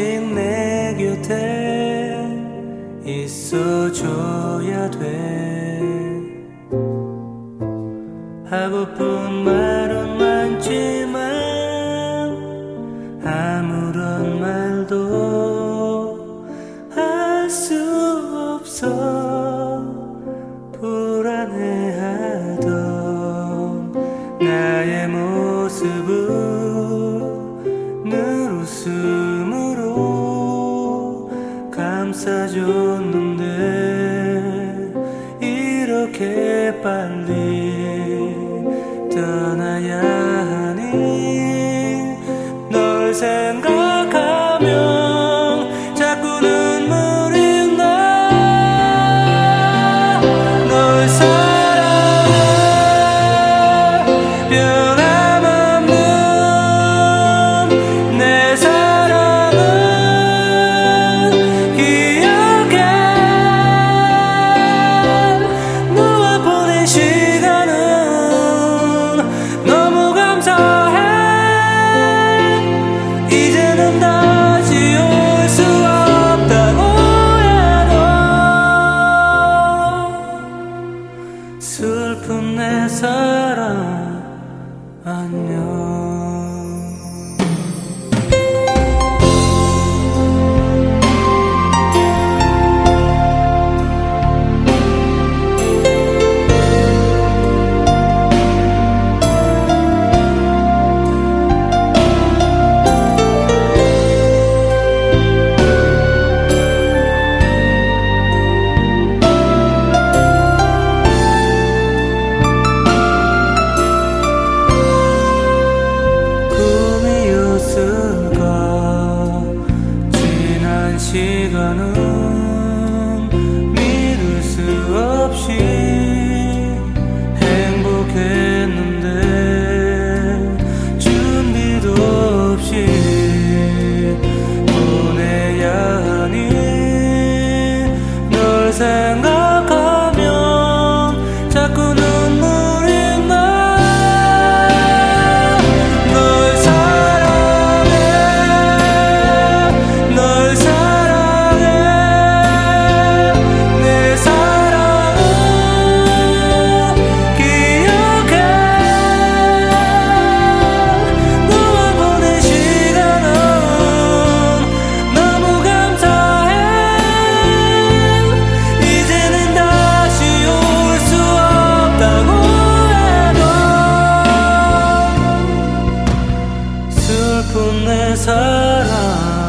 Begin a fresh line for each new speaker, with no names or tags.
내 곁에 있어줘야 돼. 하고픈 말은 많지만 아무런 말도 할 수 없어. 불안해하던 나의 모습은 늘 웃음으로 감싸줬는데 이렇게 빨리 떠나야 하니. 널 생각하면 자꾸 눈물이 나. 널 사랑해 변함없는 내 사랑은 기억해. 너와 보낸 시간은 너무 감사해. 이제는 다시 올 수 없다고 해도 슬픈 내 사랑 안녕. 시간은 믿을 수 없이 행복했는데 준비도 없이 보내야 하니. 널 생각하면 자꾸 눈물이 나. 널 사랑해. 널 슬픈 내 사랑